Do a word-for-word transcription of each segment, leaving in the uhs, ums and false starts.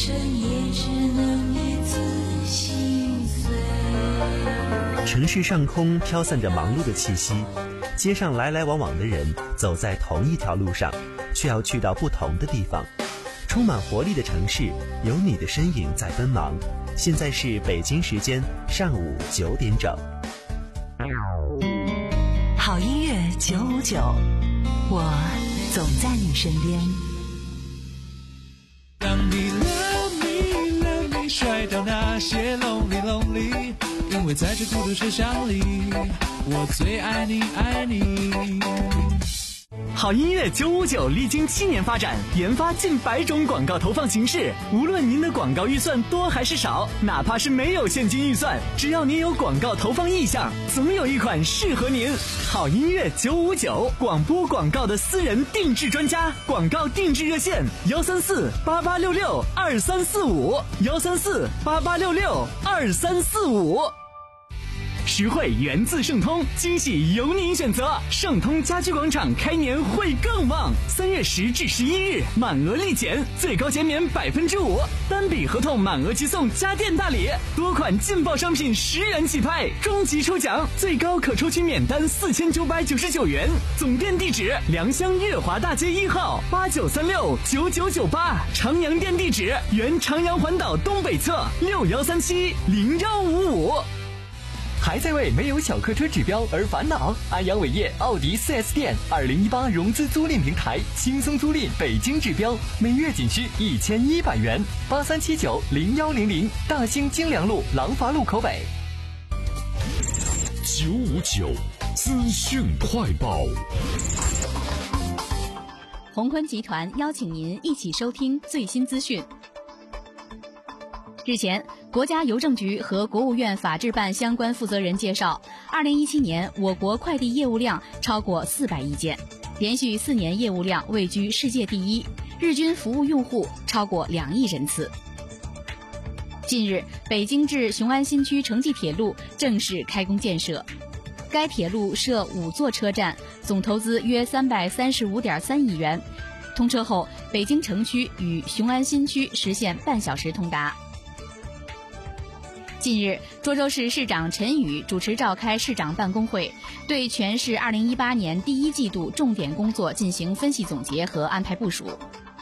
生也只能一次心碎。 城市上空飘散着忙碌的气息，街上来来往往的人走在同一条路上，却要去到不同的地方。充满活力的城市，有你的身影在奔忙。现在是北京时间上午九点整。 好音乐九五九，我总在你身边。 当你 love me love me 甩掉那些 lonely lonely， 因为在这孤独车厢里，我最爱你爱你。 好音乐九五九历经七年发展，研发近百种广告投放形式。无论您的广告预算多还是少，哪怕是没有现金预算，只要您有广告投放意向，总有一款适合您。好音乐九五九，广播广告的私人定制专家，广告定制热线幺三四八八六六二三四五幺三四八八六六二三四五。实惠源自盛通，惊喜由您选择。盛通家居广场开年会更旺，三月十至十一日满额立减，最高减免百分之五，单笔合同满额即送家电大礼，多款劲爆商品十元起拍，终极抽奖最高可抽取免单四千九百九十九元。总店地址：良乡悦华大街一号八九三六九九九八，长阳店地址：原长阳环岛东北侧六幺三七零幺五五。 还在为没有小客车指标而烦恼？安阳伟业奥迪 四 S 店二零一八融资租赁平台，轻松租赁北京指标，每月仅需一千一百元。八三七九零幺零零，大兴精良路廊坊路口北。 九五九资讯快报。 宏坤集团邀请您一起收听最新资讯。日前，国家邮政局和国务院法制办相关负责人介绍，二零一七年我国快递业务量超过四百亿件，连续四年业务量位居世界第一，日均服务用户超过两亿人次。近日，北京至雄安新区城际铁路正式开工建设，该铁路设五座车站，总投资约三百三十五点三亿元。通车后，北京城区与雄安新区实现半小时通达。近日，涿州市市长陈宇主持召开市长办公会，对全市二零一八年第一季度重点工作进行分析总结和安排部署。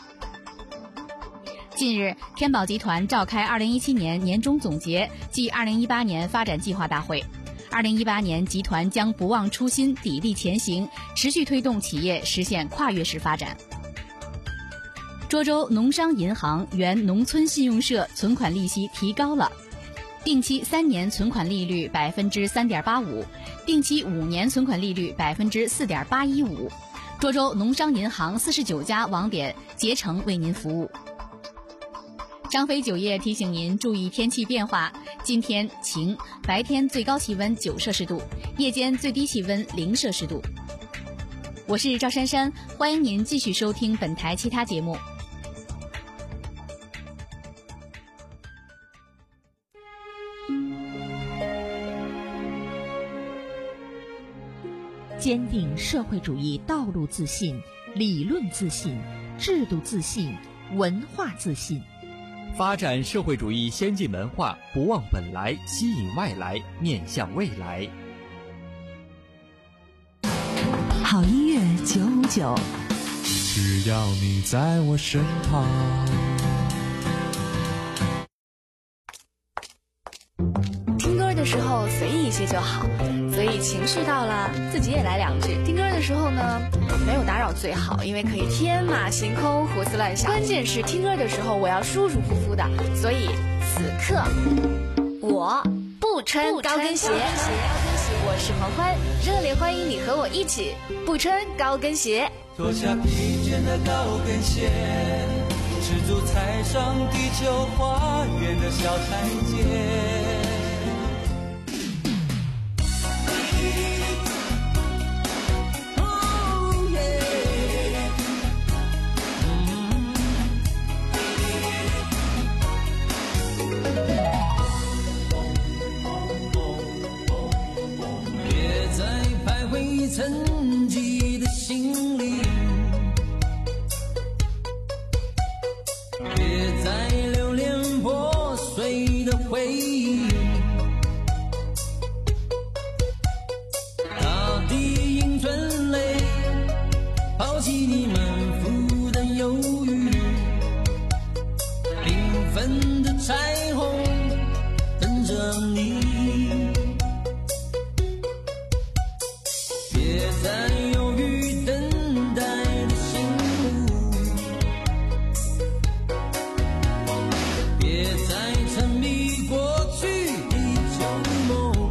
近日，天宝集团召开二零一七年年终总结暨二零一八年发展计划大会。二零一八年，集团将不忘初心，砥砺前行，持续推动企业实现跨越式发展。涿州农商银行原农村信用社存款利息提高了。定期三年存款利率百分之三点八五，定期五年存款利率百分之四点八一五。涿州农商银行四十九家网点竭诚为您服务。张飞酒业提醒您注意天气变化，今天晴，白天最高气温九摄氏度，夜间最低气温零摄氏度。我是赵珊珊，欢迎您继续收听本台其他节目。 坚定社会主义道路自信、理论自信、制度自信、文化自信， 发展社会主义先进文化，不忘本来，吸引外来，面向未来。 好音乐九五九， 只要你在我身旁。 听歌的时候随意一些就好，所以情绪到了自己也来两句。听歌的时候呢，没有打扰最好，因为可以天马行空胡思乱想。关键是听歌的时候我要舒舒服服的，所以此刻我不穿高跟鞋。我是黄欢，热烈欢迎你和我一起不穿高跟鞋。 脱下披肩的高跟鞋，赤足踩上地球花园的小台阶。 沉寂的心灵，别再留恋你满腹的忧郁，缤纷的彩虹等着你。别再犹豫等待的心路，别再沉迷过去的旧梦。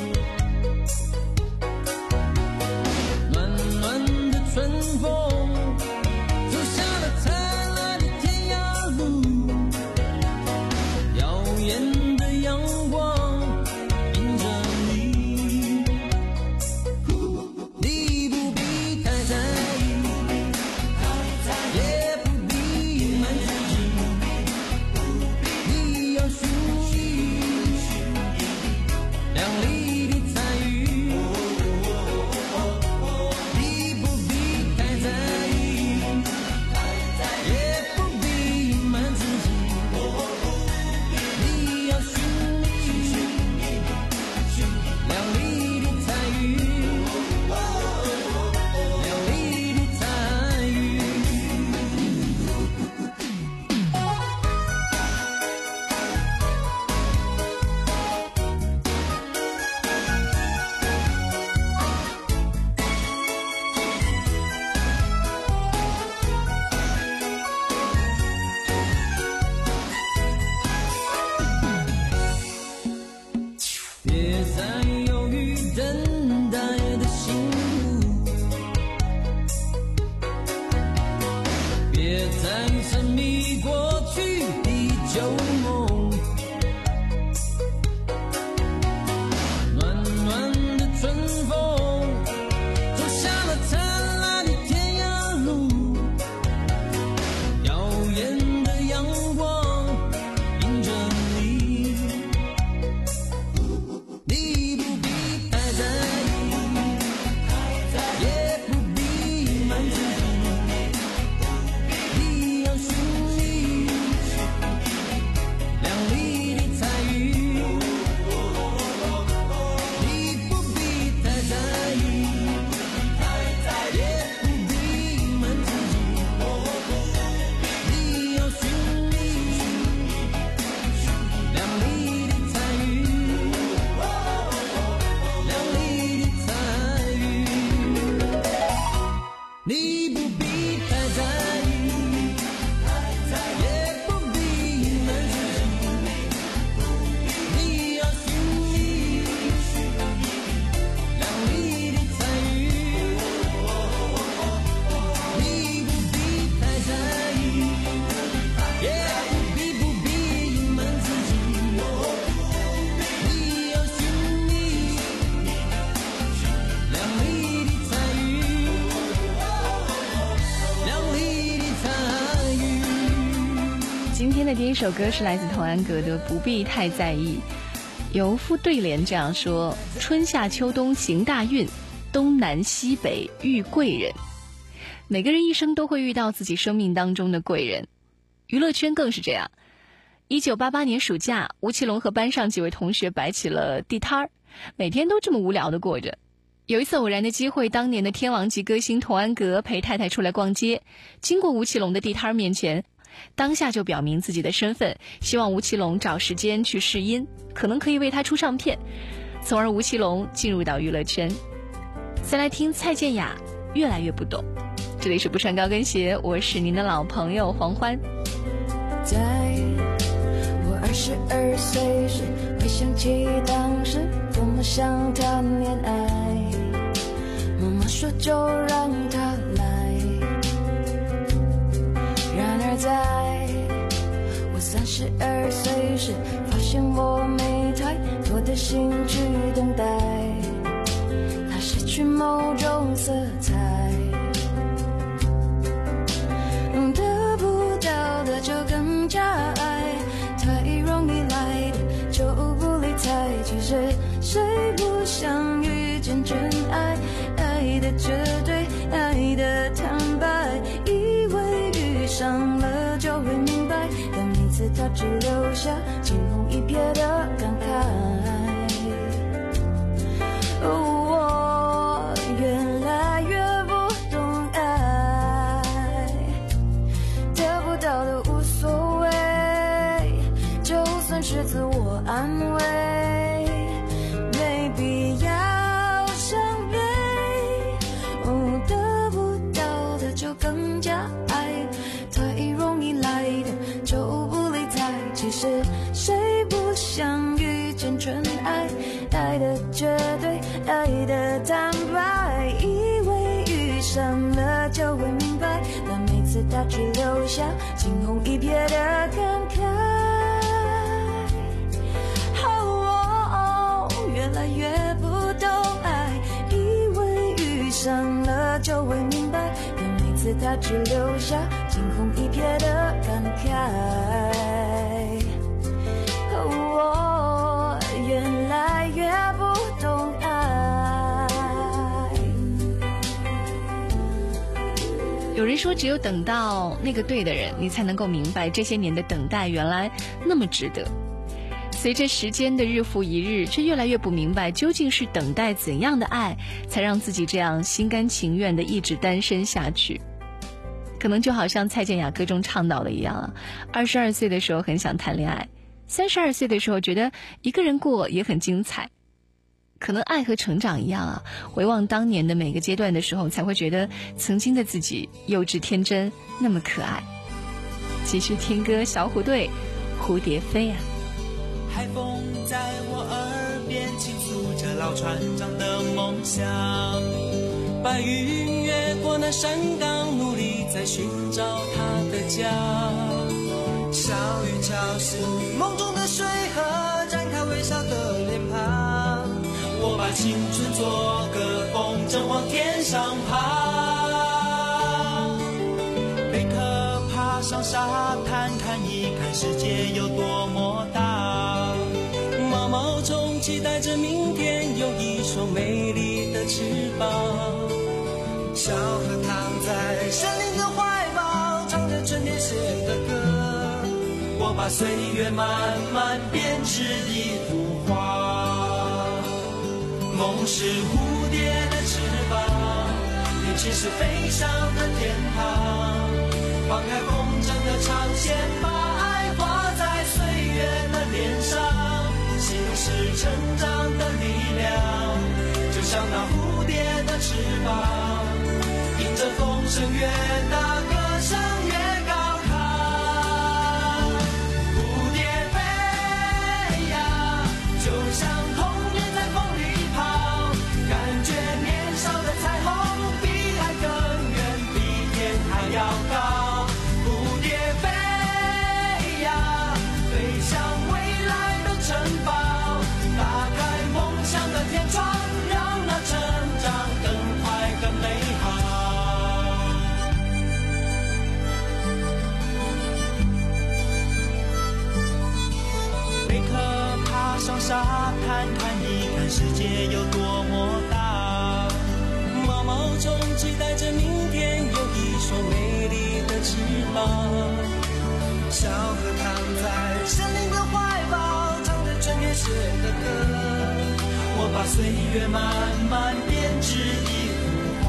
暖暖的春风走下了灿烂的天涯路，耀眼的阳光迎着你。你不必太在意，也不必隐瞒自己，你要寻觅亮丽的彩云。你不必太在意，也不必隐瞒自己，你要寻觅亮丽的彩云，亮丽的彩云。别再犹豫等待的心路，别再沉迷过去的旧梦。暖暖的春风走下了灿烂的天涯路，耀眼的阳光迎着你。你不必太在意，也不必隐瞒自己，你要寻觅亮丽的彩云。你不必太在意，也不必隐瞒自己，你要寻觅亮丽的彩云。亮丽的彩云，你不必太在意，也不必隐瞒自己，你要寻觅亮丽的彩云。你不必太在意，也不必不必隐瞒自己，你要寻觅亮丽的彩云，亮丽的彩云。 今天的第一首歌是来自童安格的《不必太在意》，有副对联这样说：春夏秋冬行大运，东南西北遇贵人。每个人一生都会遇到自己生命当中的贵人，娱乐圈更是这样。一九八八年暑假，吴奇隆和班上几位同学摆起了地摊儿，每天都这么无聊的过着。有一次偶然的机会，当年的天王级歌星童安格陪太太出来逛街，经过吴奇隆的地摊面前，当下就表明自己的身份，希望吴奇隆找时间去试音，可能可以为他出唱片，从而吴奇隆进入到娱乐圈。再来听蔡健雅《越来越不懂》。这里是不穿高跟鞋，我是您的老朋友黄欢。 在我二十二岁时，回想起当时多么想谈恋爱，妈妈说就让他来。然而在我三十二岁时，发现我没太多的兴趣等待，它失去某种色彩，得不到的就更加爱，太容易来的就不理睬。其实谁不想遇见真爱，爱的绝对，爱的坦白，以为遇上了就会明白，但每次它只留下惊鸿一瞥的感慨。我越来越不懂爱， 更加爱，太容易来的就不理睬。其实谁不想遇见真爱？爱的绝对，爱的坦白，以为遇上了就会明白，但每次他却留下惊鸿一瞥的感慨。哦，越来越不懂爱，以为遇上了就会明白，但每次他只留下惊鸿一瞥的感慨。我越来越不懂爱。 有人说，只有等到那个对的人，你才能够明白这些年的等待原来那么值得。随着时间的日复一日，却越来越不明白究竟是等待怎样的爱，才让自己这样心甘情愿地一直单身下去。可能就好像蔡健雅歌中唱到的一样啊，二十二岁的时候很想谈恋爱，三十二岁的时候觉得一个人过也很精彩。可能爱和成长一样啊，回望当年的每个阶段的时候，才会觉得曾经的自己幼稚天真，那么可爱。继续听歌，小虎队蝴蝶飞啊。 海风在我耳边倾诉着老船长的梦想，白云越过那山岗，努力在寻找他的家。小雨敲醒梦中的水河，展开微笑的脸庞。我把青春做个风筝往天上爬。贝壳爬上沙滩，看一看世界有多么大。毛毛虫期待着明天有一双美丽的翅膀。小河躺在森林的怀抱，唱着春天写的歌。我把岁月慢慢编织一幅画。梦是蝴蝶的翅膀，年轻是飞翔的天堂。放开风筝的长线，把爱画在岁月的脸上。心是成长的力量，就像那蝴蝶的翅膀，迎着风声越大，歌声越高亢。蝴蝶飞呀，就像童年在风里跑，感觉年少的彩虹比海更远，比天还要高。蝴蝶飞呀，飞向未来的城堡，打开梦想的天窗，让那成长更快更美好。贝壳爬上沙滩，看一看世界有多么大。毛毛虫期待着明天有一双美丽的翅膀。小河躺在森林的怀抱，唱着春天写的歌。我把岁月慢慢编织一幅画。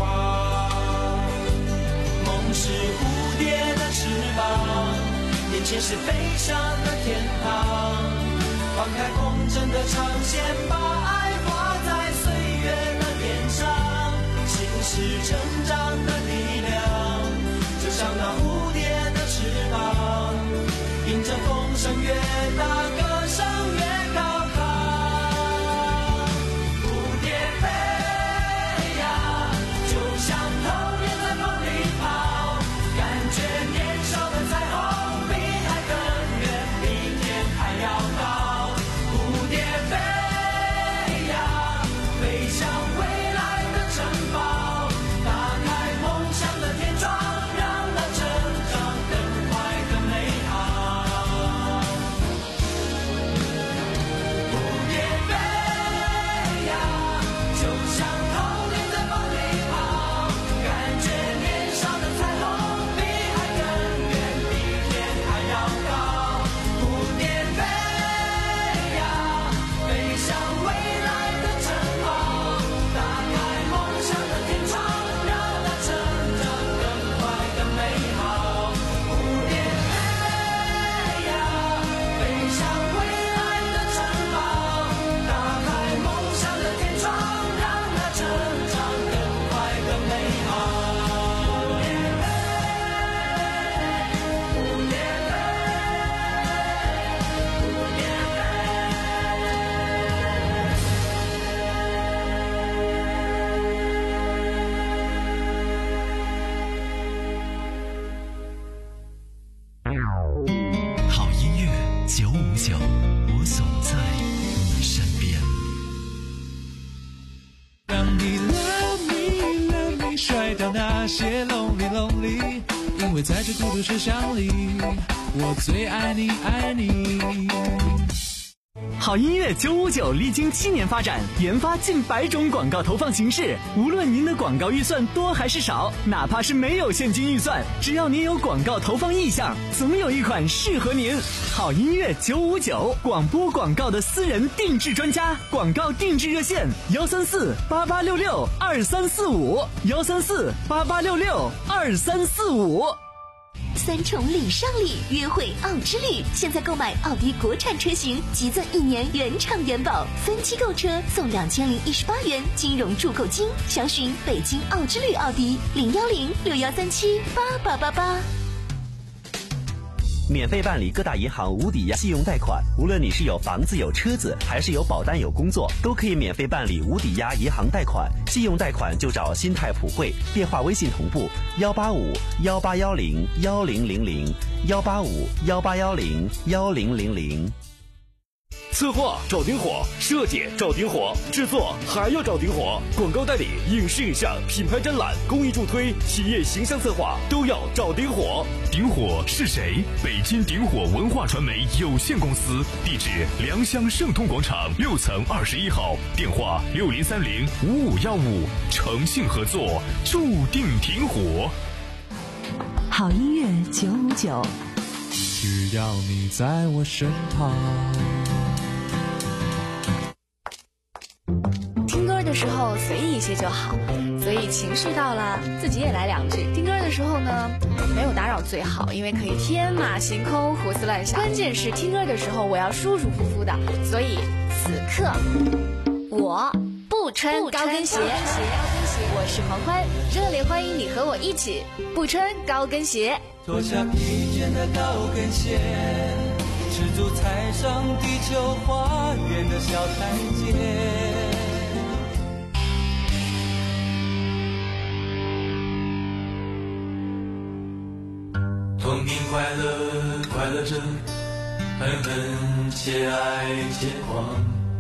梦是蝴蝶的翅膀，年轻是飞翔的天堂。放开风筝的长线，把爱画在岁月的脸上。心是成长的力量，就像那蝴蝶的翅膀，迎着风声越大，歌声越高亢。蝴蝶飞呀，就像童年在风里跑，感觉年少的彩虹比海更远，比天还要高。蝴蝶飞呀，飞向未来的城堡，打开梦想的为在这孤独车厢里，我最爱你爱你。 好音乐九五九历经七年发展，研发近百种广告投放形式。无论您的广告预算多还是少，哪怕是没有现金预算，只要您有广告投放意向，总有一款适合您。好音乐九五九，广播广告的私人定制专家，广告定制热线：幺三四八八六六二三四五，幺三四八八六六二三四五。 三重礼上礼，约会奥之旅。现在购买奥迪国产车型，即赠一年原厂原保，分期购车送两千零一十八元金融助购金。详询北京奥之旅奥迪零幺零六幺三七八八八八。 免费办理各大银行无抵押信用贷款，无论你是有房子有车子，还是有保单有工作，都可以免费办理无抵押银行贷款。信用贷款就找新泰普惠，电话微信同步幺八五幺八幺零幺零零零幺八五幺八幺零幺零零零。 策划找顶火，设计找顶火，制作还要找顶火，广告代理、影视影像、品牌展览、公益助推、企业形象策划都要找顶火。 顶火是谁？北京顶火文化传媒有限公司，地址良乡盛通广场六层二十一号，电话六零三零五五幺五，诚信合作，注定顶火。 好音乐九五九， 只要你在我身旁。 听歌的时候随意一些就好，所以情绪到了自己也来两句。听歌的时候呢，没有打扰最好，因为可以天马行空胡思乱想。关键是听歌的时候我要舒舒服服的，所以此刻我不穿高跟鞋。我是黄欢，热烈欢迎你和我一起不穿高跟鞋。 脱下披肩的高跟鞋，赤足踩上地球花园的小台阶。痛并快乐，快乐着，恨恨且爱且狂。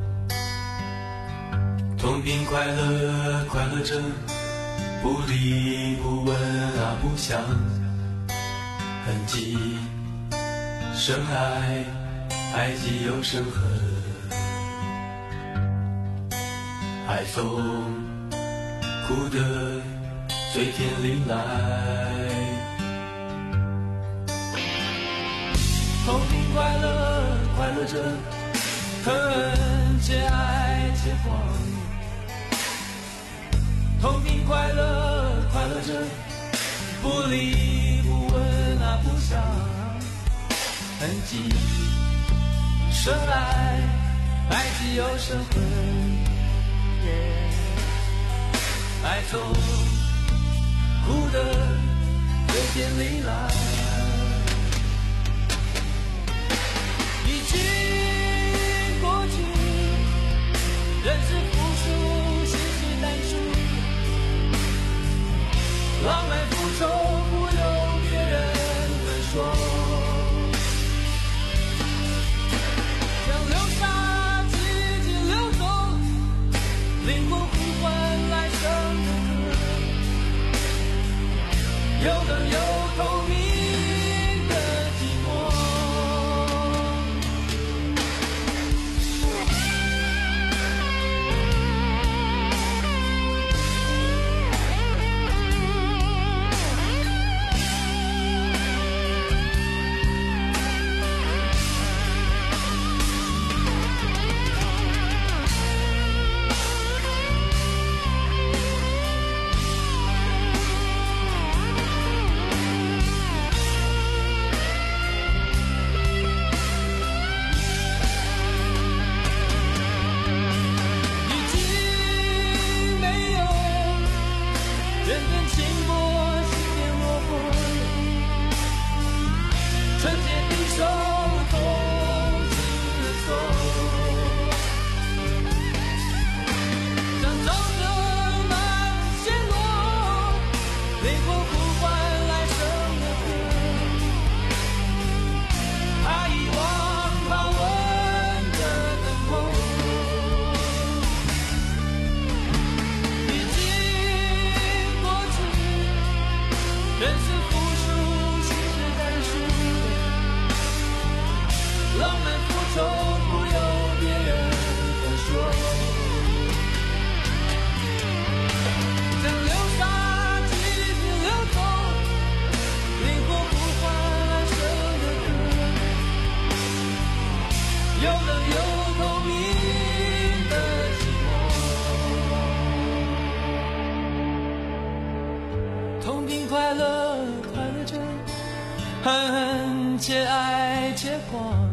痛并快乐，快乐着，不离不问啊不想。痕迹深爱，爱既有深恨。海风哭得随天里来。痛并快乐，快乐着，恨且爱且慌。痛并快乐，快乐着，不离不问啊不想。痕迹深爱，爱既有深恨。爱从哭得随天里来。已经过去，人是负数，心是单数。浪漫复仇不由别人分说，让流沙静静流动，灵魂呼唤来生的歌，有冷有透明的寂寞。 恨恨且爱且狂，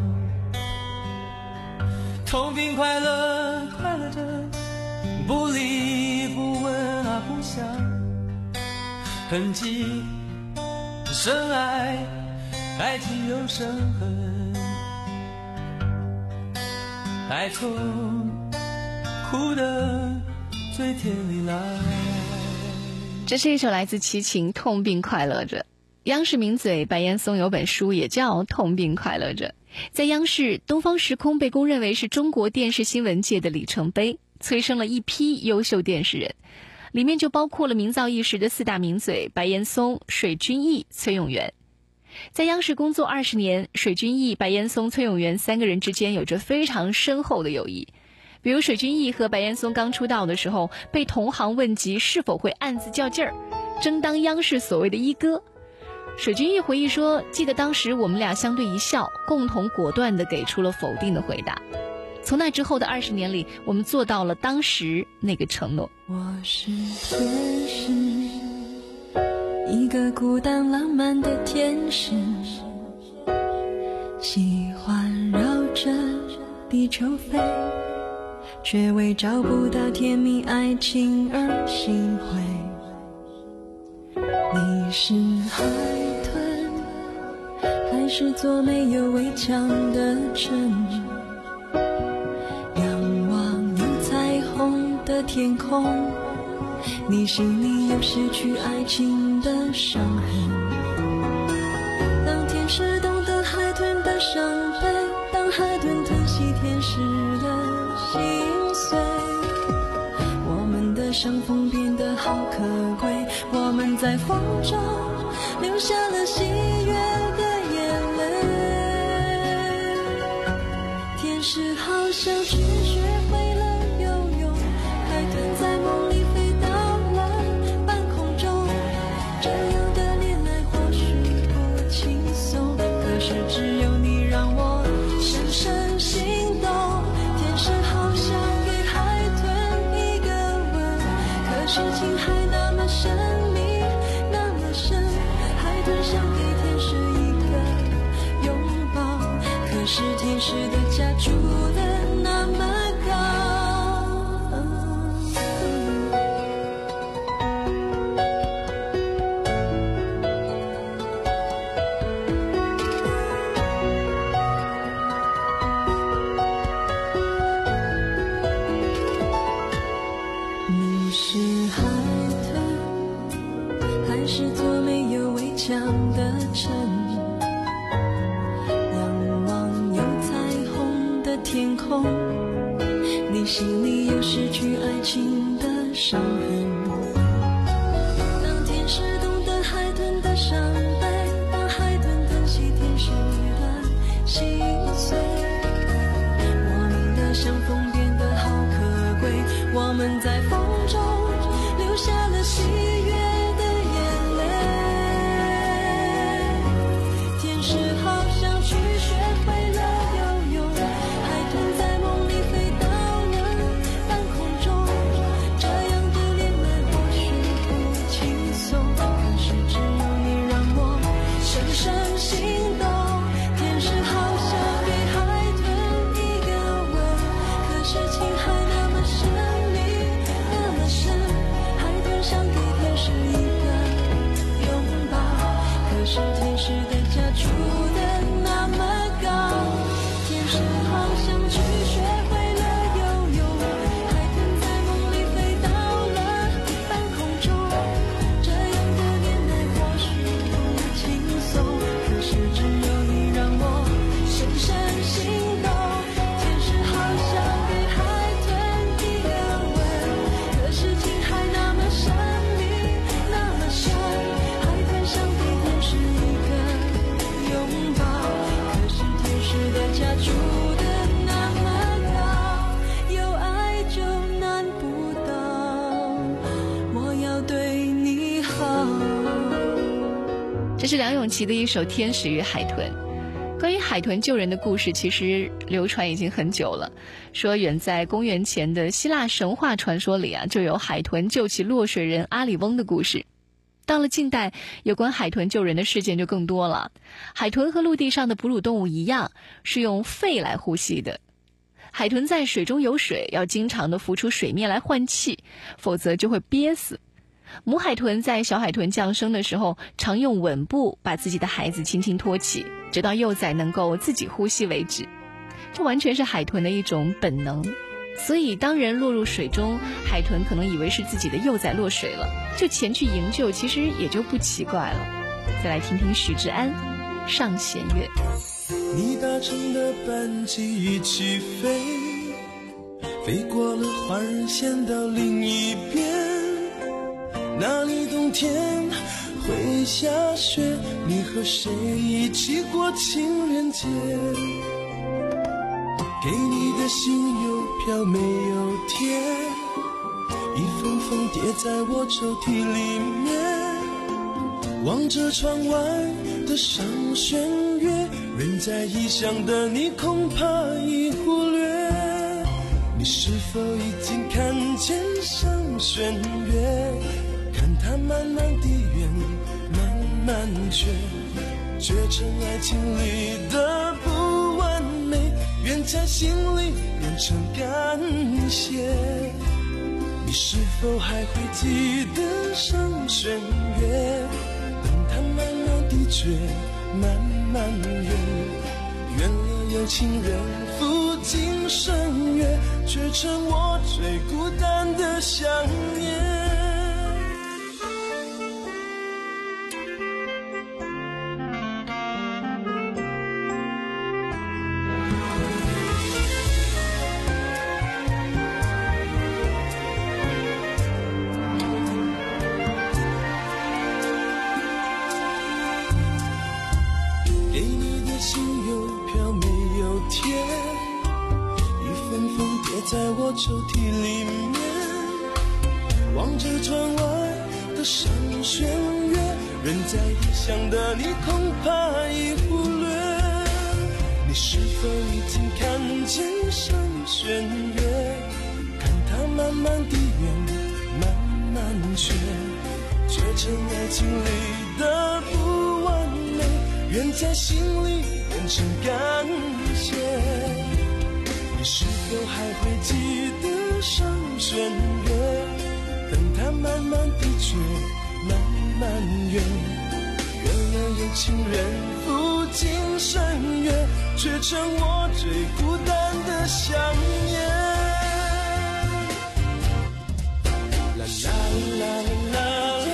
痛并快乐快乐着，不离不问啊不想，痕迹深爱，爱情有深痕，爱从哭的最甜里来。 这是一首来自齐秦《痛并快乐着》。央视名嘴白岩松有本书也叫《痛并快乐着》。在央视，东方时空被公认为是中国电视新闻界的里程碑，催生了一批优秀电视人，里面就包括了名噪一时的四大名嘴白岩松、水均益、崔永元。在央视工作二十年，水均益、白岩松、崔永元三个人之间有着非常深厚的友谊。比如水均益和白岩松刚出道的时候，被同行问及是否会暗自较劲儿，争当央视所谓的一哥。水均益回忆说，记得当时我们俩相对一笑，共同果断地给出了否定的回答。从那之后的二十年里，我们做到了当时那个承诺。 我是天使，一个孤单浪漫的天使，喜欢绕着地球飞，却为找不到甜蜜爱情而心灰。你是海豚，还是座没有围墙的城？仰望有彩虹的天空，你心里有失去爱情的伤痕。当天使懂得海豚的伤悲，当海豚吞吸天使的心碎，我们的相逢变得好可贵，我们在风中留下了喜悦的眼泪。天使好像去学会了游泳，海豚在梦里飞到了半空中，这样的恋爱或许不轻松，可是只有你让我深深心动。天使好像给海豚一个吻，可是情还那么神秘那么深，海豚想给天使一个拥抱，可是天使的家住的那么高。你是海豚，还是座没有围墙的城？仰望有彩虹的天空，你心里有失去爱情的伤痕。当天使懂得海豚的伤悲，当海豚吞吸天使的心碎，我们的相逢变得好可贵，我们在风中留下了喜悦的眼泪。天使好像去学会了游泳，海豚在梦里飞到了半空中，这样的恋爱或许不轻松，可是只有你让我深深心动。天使好像给海豚一个吻，可是情还那么神秘那么深，海豚想给天使一个拥抱，可是天使的家住的那么高。天使好像去学会了游泳，海豚在梦里飞到了半空中，这样的恋爱或许不轻松，可是只有你让我深深心动。天使好像给海豚一个吻，可是情还那么神秘那么深，海豚想给天使一个拥抱，可是天使的家住的那么高，有爱就难不倒，我要对你好。 这是梁咏琪的一首《天使与海豚》。关于海豚救人的故事，其实流传已经很久了。说远在公元前的希腊神话传说里啊，就有海豚救起落水人阿里翁的故事。 到了近代，有关海豚救人的事件就更多了。海豚和陆地上的哺乳动物一样，是用肺来呼吸的。海豚在水中有水，要经常的浮出水面来换气，否则就会憋死。母海豚在小海豚降生的时候，常用吻部把自己的孩子轻轻托起，直到幼崽能够自己呼吸为止。这完全是海豚的一种本能。所以当人落入水中，海豚可能以为是自己的幼崽落水了，就前去营救，其实也就不奇怪了。再来听听许志安《上弦月》。 你搭乘的班机一起飞，飞过了花人线到另一边，那里冬天会下雪，你和谁一起过情人节？给你的信邮票没有贴，一封封叠在我抽屉里面，望着窗外的上弦月，人在异乡的你恐怕已忽略，你是否已经看见上弦月？看它慢慢地圆，慢慢缺，缺成爱情里的不完美，愿在心里变成感谢。你是否还会记得上弦月？等它慢慢地缺，慢慢圆，圆了有情人赴今生约，却成我最孤单的想念。在我抽屉里面，望着窗外的上弦月，人在异乡的你恐怕已忽略，你是否已经看见上弦月？看它慢慢地圆，慢慢缺，缺成爱情里的不完美，愿在心里变成感谢。你是否还会记得上弦月？等它慢慢地缺，慢慢圆，圆了有情人赴今生约，却成我最孤单的想念。啦啦啦啦啦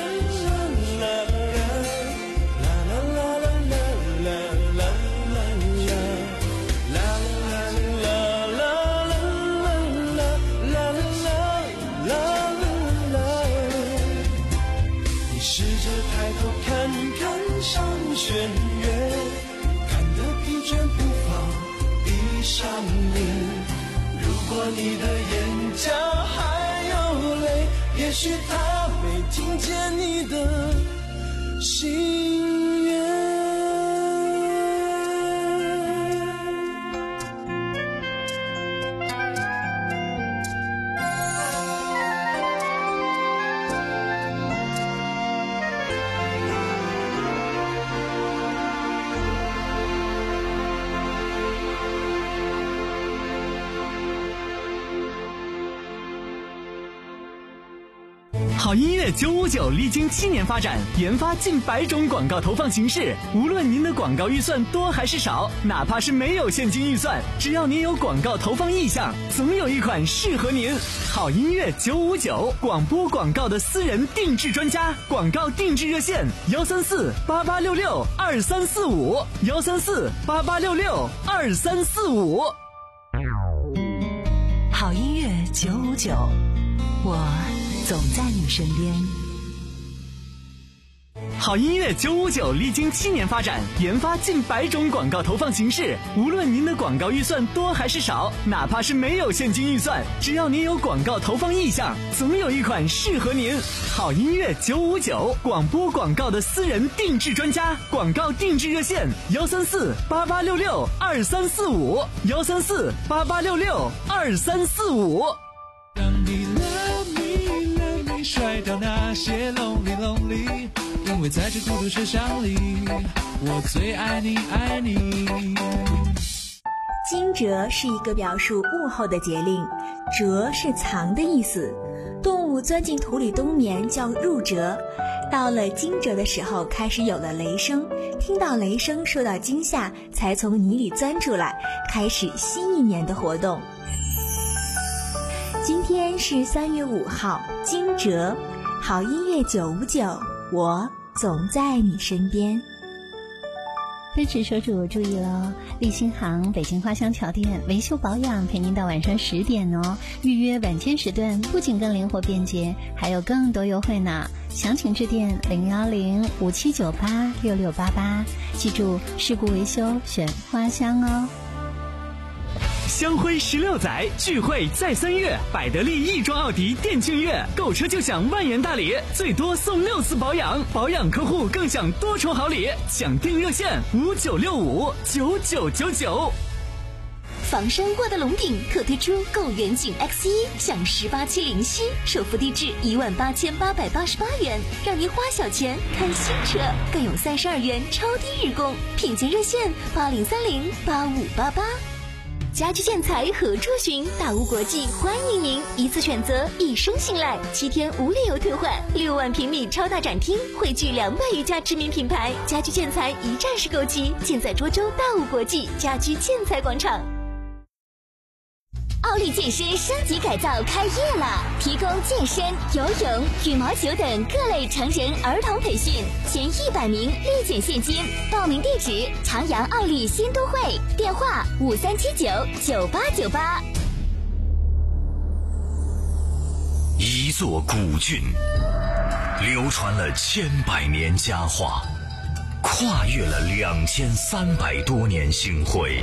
上弦月，看得疲倦不妨闭上眼，如果你的眼角还有泪，也许他没听见你的心愿。 好音乐九五九历经七年发展，研发近百种广告投放形式。无论您的广告预算多还是少，哪怕是没有现金预算，只要您有广告投放意向，总有一款适合您。好音乐九五九，广播广告的私人定制专家，广告定制热线幺三四八八六六二三四五幺三四八八六六二三四五。 好音乐九五九，我总在你身边。 好音乐九五九历经七年发展，研发近百种广告投放形式。无论您的广告预算多还是少，哪怕是没有现金预算，只要您有广告投放意向，总有一款适合您。好音乐九五九，广播广告的私人定制专家，广告定制热线幺三四八八六六二三四五幺三四八八六六二三四五。 当你 love me love me 甩掉那那些 lonely lonely， 因为在这孤独车厢里，我最爱你爱你。 惊蛰是一个表述物候的节令，蛰是藏的意思。动物钻进土里冬眠叫入蛰，到了惊蛰的时候开始有了雷声，听到雷声受到惊吓，才从泥里钻出来，开始新一年的活动。今天是三月五号，惊蛰，好音乐九五九，我总在你身边。 奔驰车主注意了，立新行北京花乡桥店维修保养陪您到晚上十点哦。预约晚间时段不仅更灵活便捷，还有更多优惠呢。详情致电零幺零五七九八六六八八，记住事故维修选花乡哦。 香辉十六载，聚会在三月，百得利亦庄奥迪店庆月，购车就享万元大礼，最多送六次保养，保养客户更享多重好礼，抢订热线五九六五九九九九。 房山沃德龙顶特推出购远景 X 一 享十八期零息，首付低至一万八千八百八十八元，让您花小钱看新车，更有三十二元超低日供，品鉴热线八零三零八五八八。家居建材何处寻？大屋国际欢迎您，一次选择，一生信赖，七天无理由退换，六万平米超大展厅，汇聚两百余家知名品牌，家居建材一站式购齐，建在涿州大屋国际家居建材广场。奥利健身升级改造开业了，提供健身、游泳、羽毛球等各类成人儿童培训，前一百名立减现金。报名地址：长阳奥利新都会，电话五三七九九八九八。 一座古郡，流传了千百年佳话，跨越了两千三百多年星辉。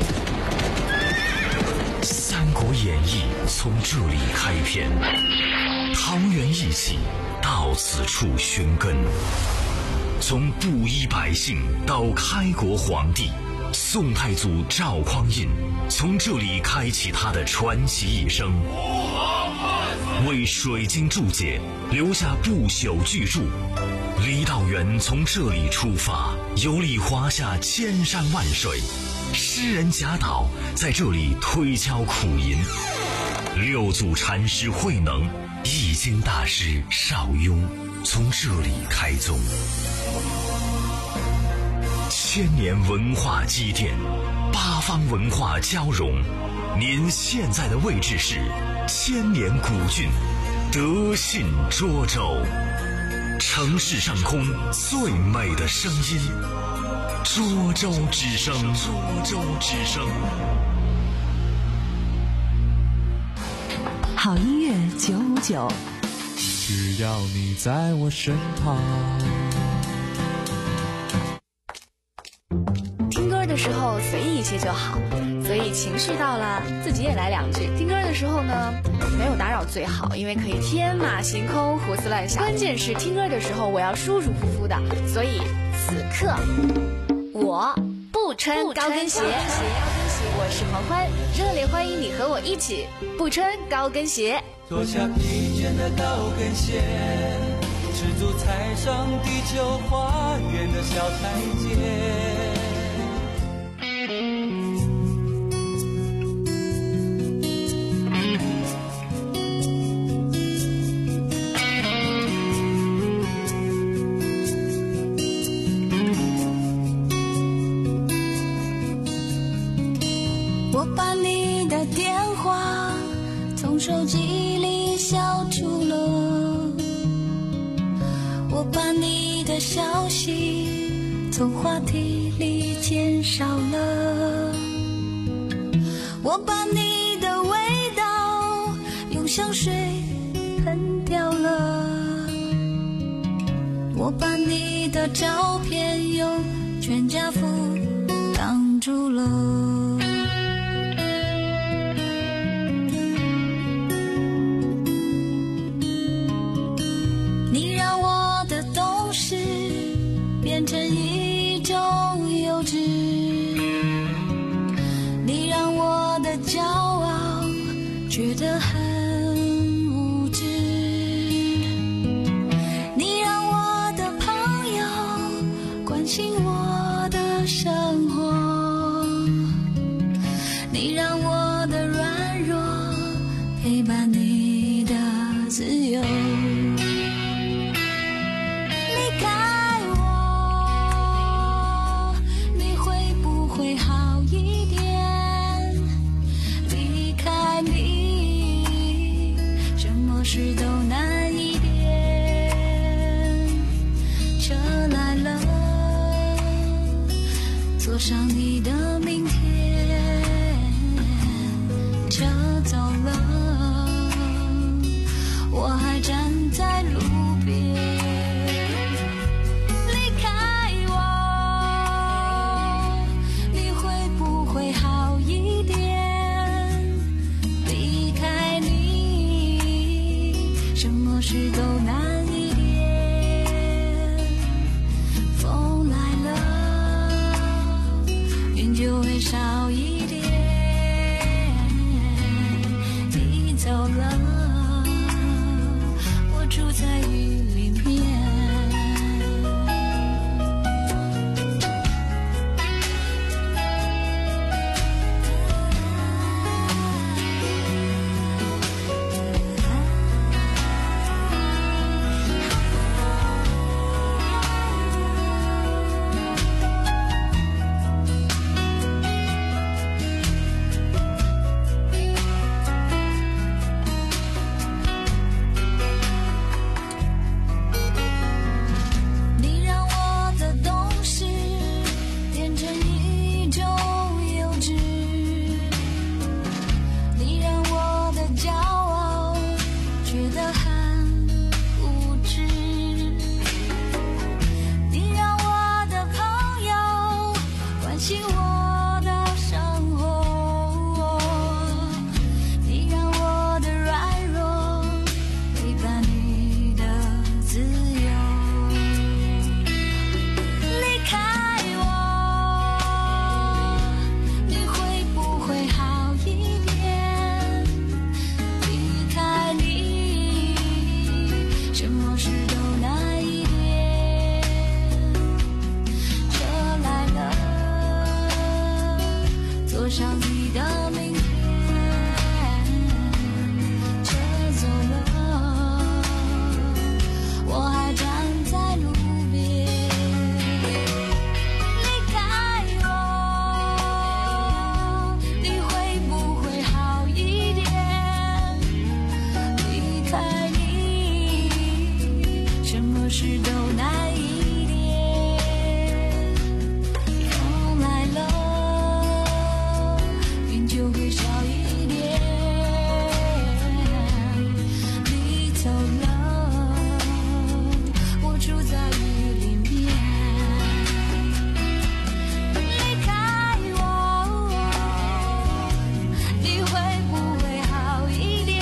三国演义从这里开篇，桃园义气到此处寻根，从布衣百姓到开国皇帝，宋太祖赵匡胤从这里开启他的传奇一生，为水晶注解留下不朽巨著。李道元从这里出发，游历华夏千山万水，诗人贾岛在这里推敲苦吟，六祖禅师慧能、易经大师邵雍从这里开宗。千年文化积淀，八方文化交融，您现在的位置是千年古郡德信涿州，城市上空最美的声音，涿州之声，涿州之声。 好音乐九五九， 只要你在我身旁。 听歌的时候随意一些就好，所以情绪到了自己也来两句。听歌的时候呢，没有打扰最好，因为可以天马行空胡思乱想。关键是听歌的时候我要舒舒服服的，所以此刻我不穿高跟鞋。我是黄欢，热烈欢迎你和我一起不穿高跟鞋。 脱下疲倦的高跟鞋，赤足踩上地球花园的小台阶。 我把你的电话从手机里消除了，我把你的消息从话题里减少了，我把你的味道用香水喷掉了，我把你的照片用全家福挡住了。变成一种幼稚，你让我的骄傲觉得很无知，你生活，你让我的软弱陪伴你的自由。离开我，你会不会好一点？离开你，什么事都难一点。车来了，坐上你的明天。车走了，我还站在路边。离开我，你会不会好一点？离开你，什么事都难一点。风来了，云就会少一点。你走了，我住在雨里面。你让我的懂事变成一种幼稚，你让我的骄傲觉得很无知，你让我的朋友关心我的生活，你让我的软弱陪伴你的自由。离开我，你会不会好一点？离开你，什么事都难一点。车来了，坐上你的明天。车走了，我还站在路边。离开我，你会不会好一点？离开你，什么事都难一点。风来了，云就会少一点。你走了，我住在雨里面。离开我，你会不会好一点？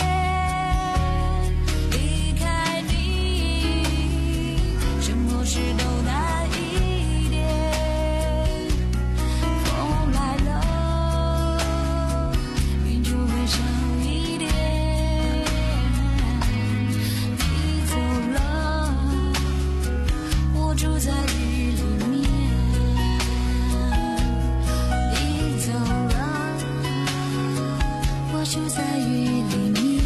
离开你，什么事都难一点。风来了，云就会少一点。你走了，我住在雨里面。你走了，我住在雨里面。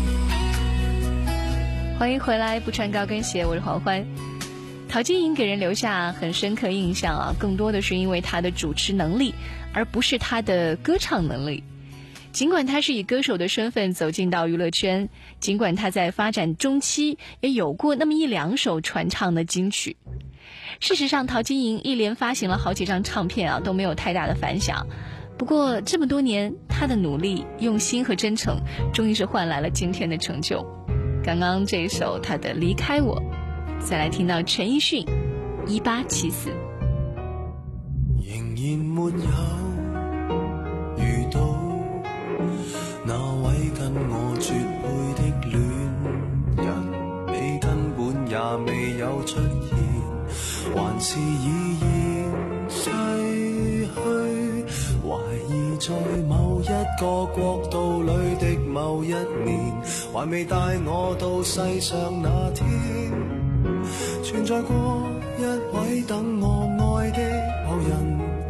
欢迎回来，不穿高跟鞋，我是黄欢。陶晶莹给人留下很深刻印象啊，更多的是因为她的主持能力，而不是她的歌唱能力。尽管她是以歌手的身份走进到娱乐圈，尽管她在发展中期也有过那么一两首传唱的金曲。事实上，陶晶莹一连发行了好几张唱片啊，都没有太大的反响。不过这么多年，她的努力、用心和真诚，终于是换来了今天的成就。刚刚这一首她的《离开我》，再来听到陈奕迅一八七四。 仍然没有遇到那位跟我絕配的戀人，你根本也未有出現，還是已然逝去。懷疑在某一個國度裏的某一年，還未帶我到世上那天，存在過一位等我愛的某人。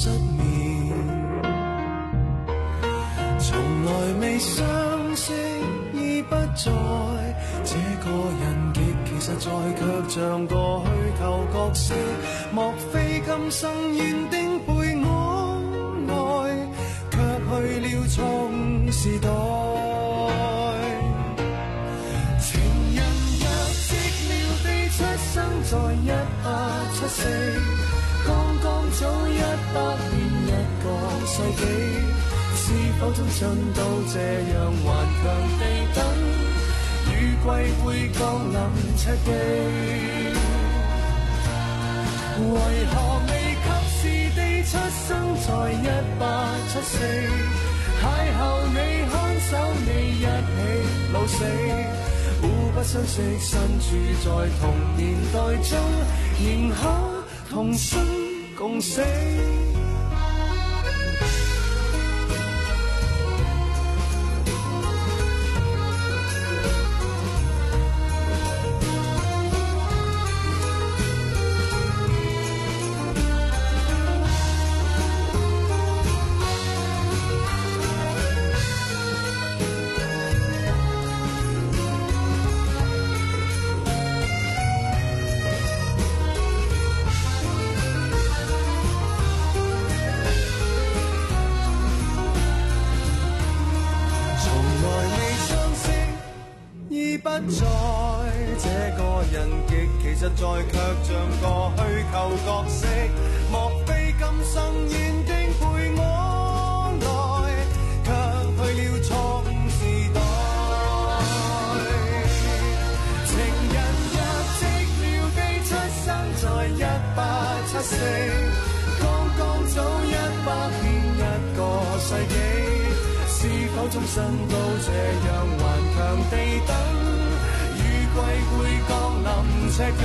失眠，從來未相識已不在，這個人極其實在，卻像個虛構角色，莫非今生原定陪我愛，卻去了錯誤時代。情人若寂寥地出生在一八七四，剛剛早一百年一個世紀，是否終盡到這樣頑強地等，雨季會降臨赤地？為何未及時地出生在一八七四，邂逅你看守你一起老死，互不相識身處在同年代中，仍可同生共死。不在，這個人極其實在，卻像個虛構角色，莫非今生原定陪我來，卻去了錯誤時代。情人若寂寥地出生在一八七四，剛剛早一百年一個世紀，是否終身都這樣頑強地等？季會降臨赤地，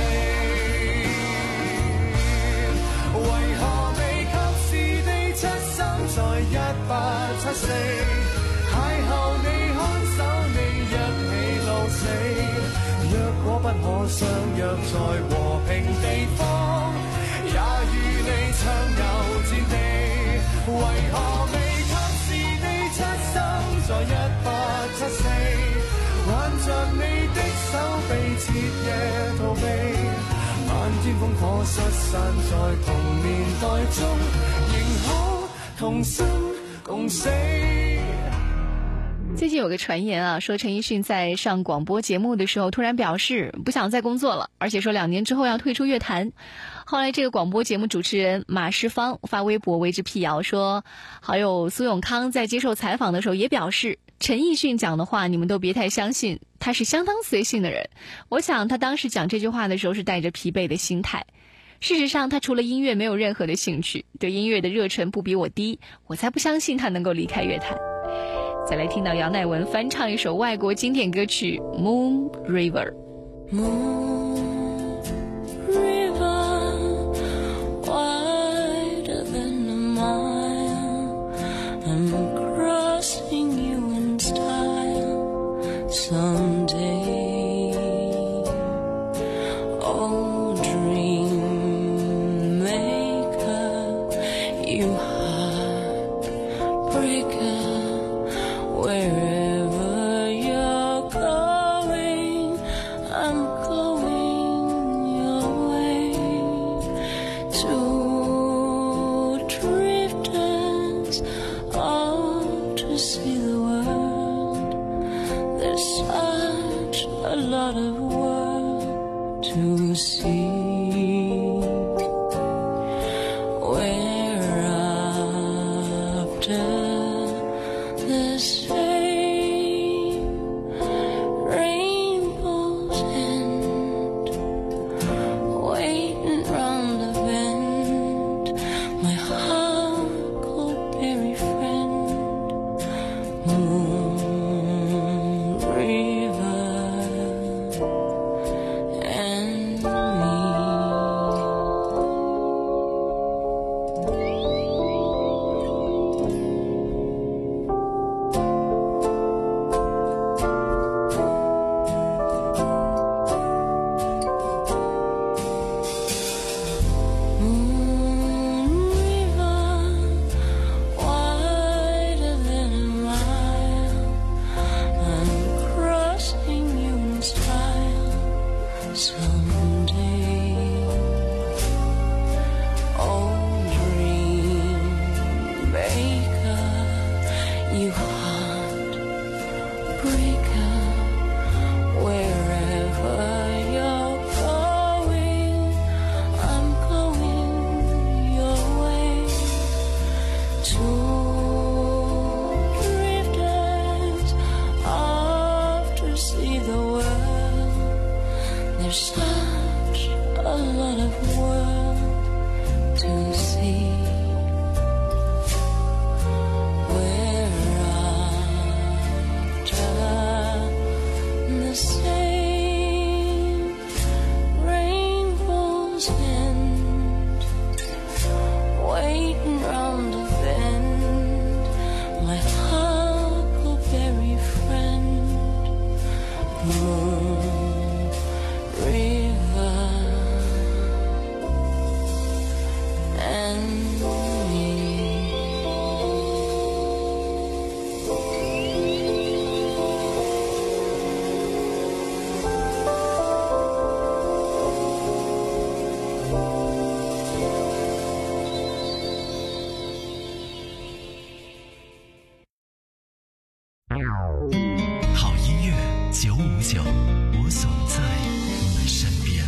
為何未及時地出生在一八七四，邂逅你看守你一起老死，若果不可相約在和平地方，也與你暢遊戰地，為何未及時地出生在一八七四，挽着你的手臂徹夜逃避，漫天烽火失散在同年代中，仍可同生共死。 最近有个传言啊，说陈奕迅在上广播节目的时候突然表示不想再工作了，而且说两年之后要退出乐坛。后来这个广播节目主持人马世芳发微博为之辟谣，说好友苏永康在接受采访的时候也表示，陈奕迅讲的话你们都别太相信，他是相当随性的人。我想他当时讲这句话的时候是带着疲惫的心态。事实上他除了音乐没有任何的兴趣，对音乐的热忱不比我低，我才不相信他能够离开乐坛。再来听到姚乃文翻唱一首外国经典歌曲 Moon River。 Moon River wider than a mile, I'm crossing you in style someday. Oh dream maker, you heartbreaker, wherever you're going, I'm going your way. Two drifters out to see the world. There's such a lot of world to see. We're after the same rainbow's end, waiting round the bend, my huckleberry friend. Moon River and me. Moon River Two drifters off to see the world. There's such a lot of world to see. The same rainbow's end, waiting round the bend, my huckleberry friend, Moon River and 好音乐九五九，我总在你们身边。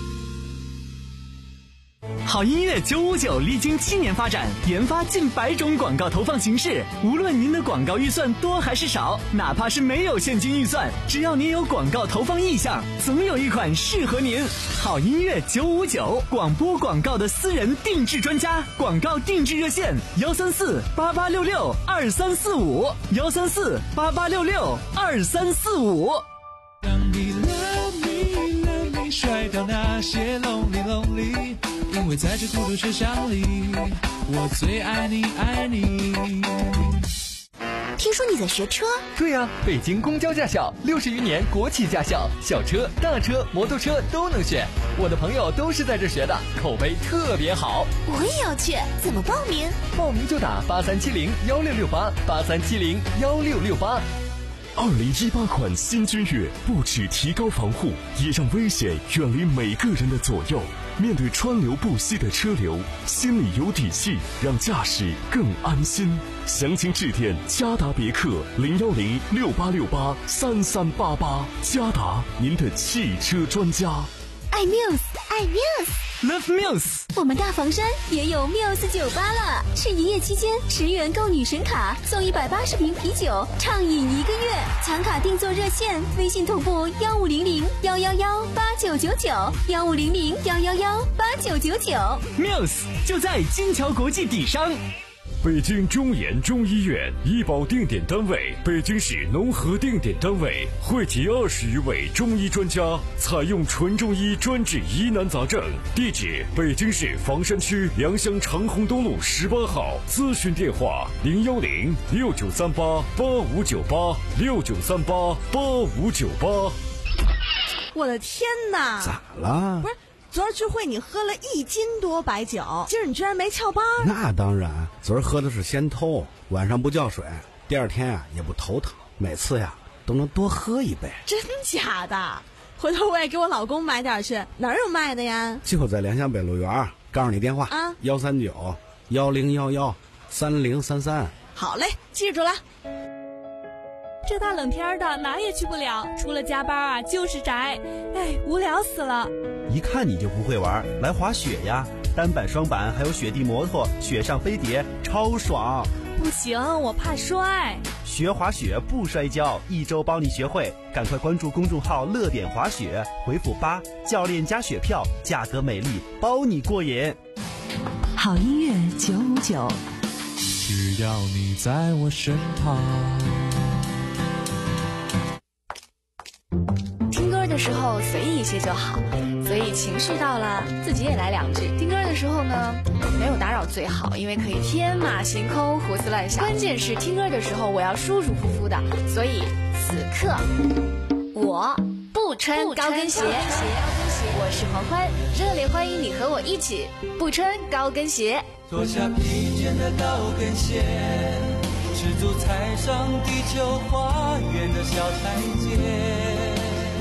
好音乐九五九历经七年发展，研发近百种广告投放形式。无论您的广告预算多还是少，哪怕是没有现金预算，只要您有广告投放意向，总有一款适合您。好音乐九五九，广播广告的私人定制专家，广告定制热线：幺三四八八六六二三四五，幺三四八八六六二三四五。 让你 love me love me 甩掉那些 lonely lonely， 因为在这孤独车厢里，我最爱你爱你。 听说你在学车？ 对呀、啊，北京公交驾校六十余年国企驾校，小车、大车、摩托车都能选。我的朋友都是在这学的，口碑特别好。 我也要去，怎么报名？ 报名就打八三七零幺六六八八三七零幺六六八。 二零一八款新君越不只提高防护，也让危险远离每个人的左右。面对川流不息的车流，心里有底气，让驾驶更安心。详情致电嘉达别克零幺零六八六八三三八八，嘉达您的汽车专家。 爱 Muse， 爱 Muse，Love Muse。 我们大房山也有 Muse 酒吧了，是营业期间十元购女神卡送一百八十瓶啤酒，畅饮一个月。抢卡订座热线：微信同步幺五零零幺幺幺八九九九，幺五零零幺幺幺八九九九。 Muse 就在金桥国际底商。 北京中研中医院医保定点单位，北京市农合定点单位，汇集二十余位中医专家，采用纯中医专治疑难杂症。地址：北京市房山区良乡长虹东路十八号。咨询电话：零幺零六九三八八五九八六九三八八五九八。 我的天哪！ 咋了？ 不是。昨儿聚会你喝了一斤多白酒，今儿你居然没翘班？ 那当然，昨儿喝的是仙偷，晚上不叫水，第二天啊也不头疼，每次呀都能多喝一杯。 真假的？回头我也给我老公买点去，哪儿有卖的呀？ 就在良乡北路园，告诉你电话啊，幺三九幺零幺幺三零三三。 好嘞，记住了。 这大冷天的哪也去不了，除了加班啊就是宅，哎，无聊死了。 一看你就不会玩，来滑雪呀！单板、双板还有雪地摩托、雪上飞碟，超爽！ 不行，我怕摔。 学滑雪不摔跤，一周帮你学会。赶快关注公众号“乐点滑雪”，回复八，教练加雪票，价格美丽，包你过瘾。 好音乐九五九， 只要你在我身旁。 听歌的时候随意一些就好，所以情绪到了自己也来两句。听歌的时候呢，没有打扰最好，因为可以天马行空胡思乱想。关键是听歌的时候我要舒舒服服的，所以此刻我不穿高跟鞋。我是黄欢，热烈欢迎你和我一起不穿高跟鞋。 脱下疲倦的高跟鞋，赤足踩上地球花园的小台阶。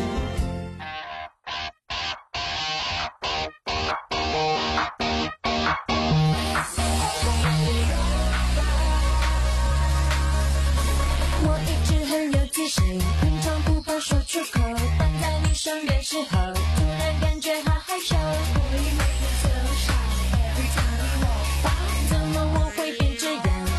平常不怕说出口，但在你身边时候，突然感觉好害羞。我以为你就像 every time 我发，怎么我会变这样？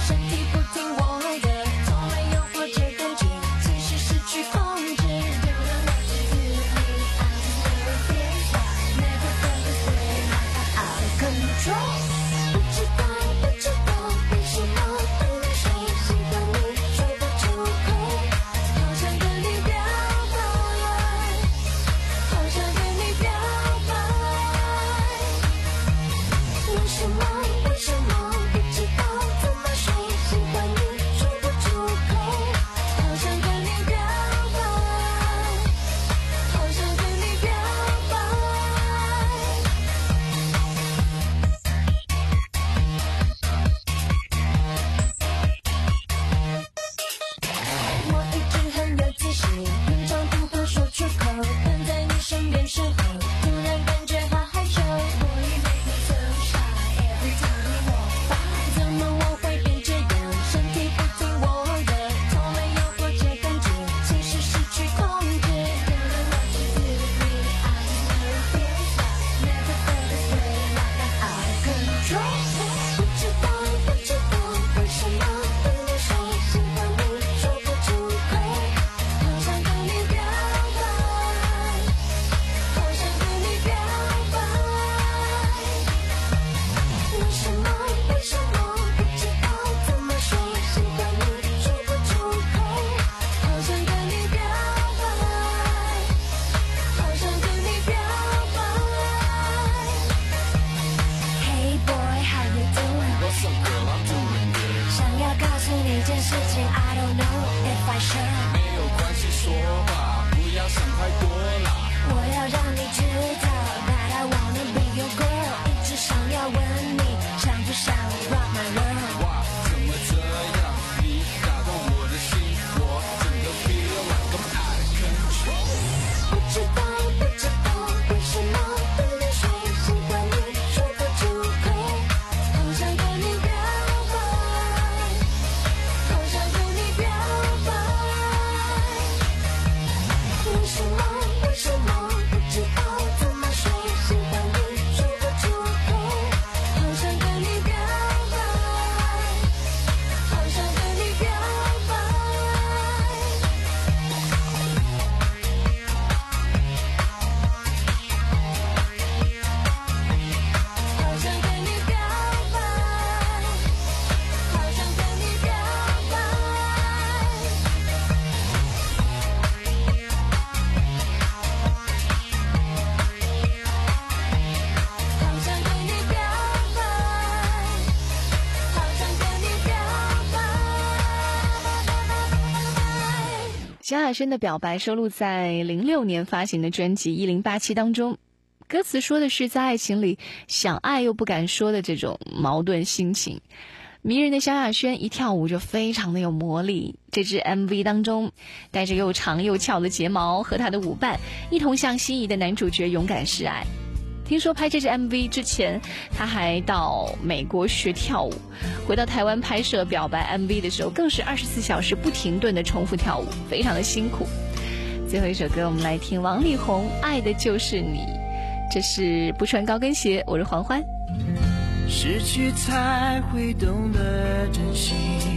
萧亚轩的表白收录在零六年发行的专辑《一零八七》当中，歌词说的是在爱情里想爱又不敢说的这种矛盾心情。迷人的萧亚轩一跳舞就非常的有魔力，这支 M V 当中带着又长又翘的睫毛，和他的舞伴一同向心仪的男主角勇敢示爱。听说拍这支 M V 之前他还到美国学跳舞，回到台湾拍摄表白 M V 的时候更是二十四小时不停顿的重复跳舞，非常的辛苦。最后一首歌我们来听王力宏《爱的就是你》，这是不穿高跟鞋，我是黄欢。 失去才会懂得珍惜，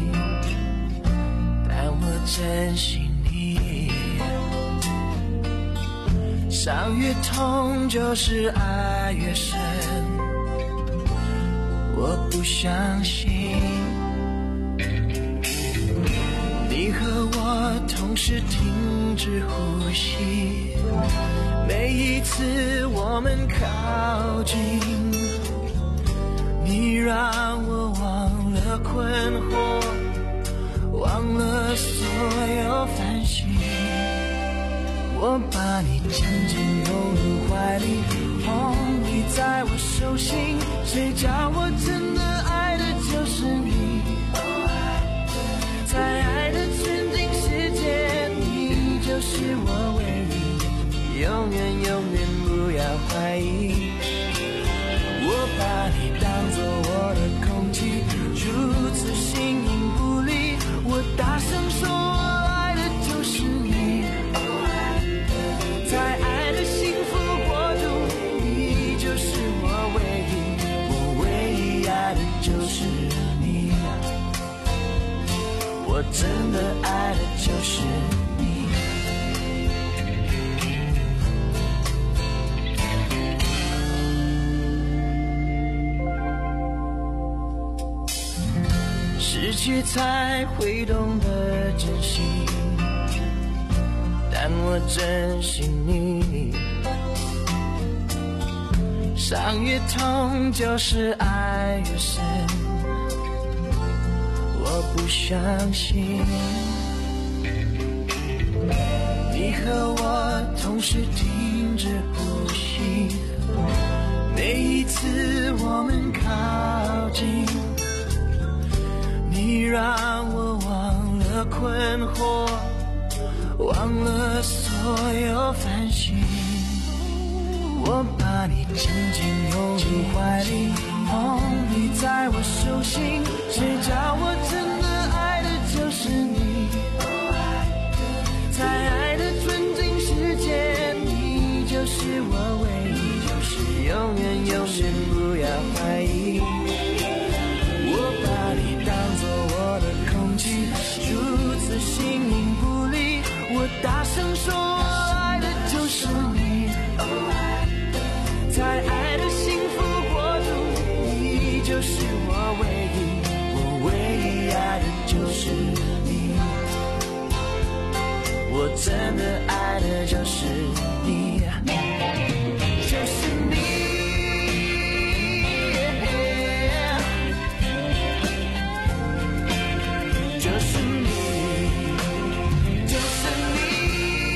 但我珍惜你。伤越痛就是爱越深，我不相信你和我同时停止呼吸，每一次我们靠近，你让我忘了困惑，忘了所有烦心，我把你紧紧拥入怀里，哦，你在我手心，谁叫我真的爱的就是你，在爱的全景世界，你就是我唯一，永远永远不要怀疑，我把你当作我的空气，如此形影不离，我大声说我爱的就是你，在爱的幸福国度，你就是我唯一，我唯一爱的就是你，我真的爱的就是你。 失去才会懂得珍惜，但我珍惜你。伤越痛就是爱越深，我不相信你和我同时停止呼吸，每一次我们靠近，你让我忘了困惑，忘了所有烦心，我把你紧紧拥入怀里，哦，你在我手心，谁叫我真的爱的就是你，在爱的纯净世界，你就是我唯一，就是永远永远不要怀疑，我把你当作我的空气，如此形影不离，我大声说我爱的就是你，在爱的幸福国度，你就是我唯一，我唯一爱的就是你，我真的爱的就是你，就是你，就是你，就是你。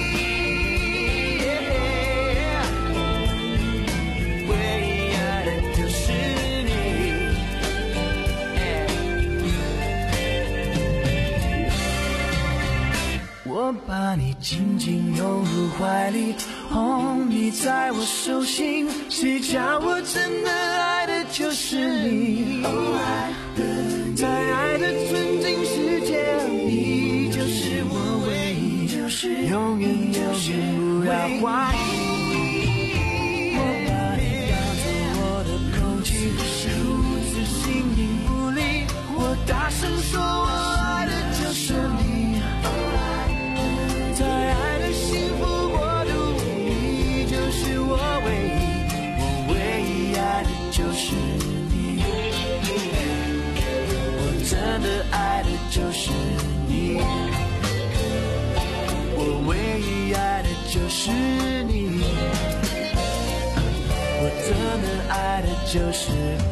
我把你紧紧拥入怀里，哦，你在我手心，谁叫我真的爱的就是你，在爱的纯净世界，你就是我唯一，就是永远永远不要怀疑，我把你当作我的空气，如此形影不离，我大声说我爱的就是你，在爱的幸福国度，你就是我唯一，我唯一爱的就是你，我真的爱的就是你，我唯一爱的就是你，我真的爱的就是你。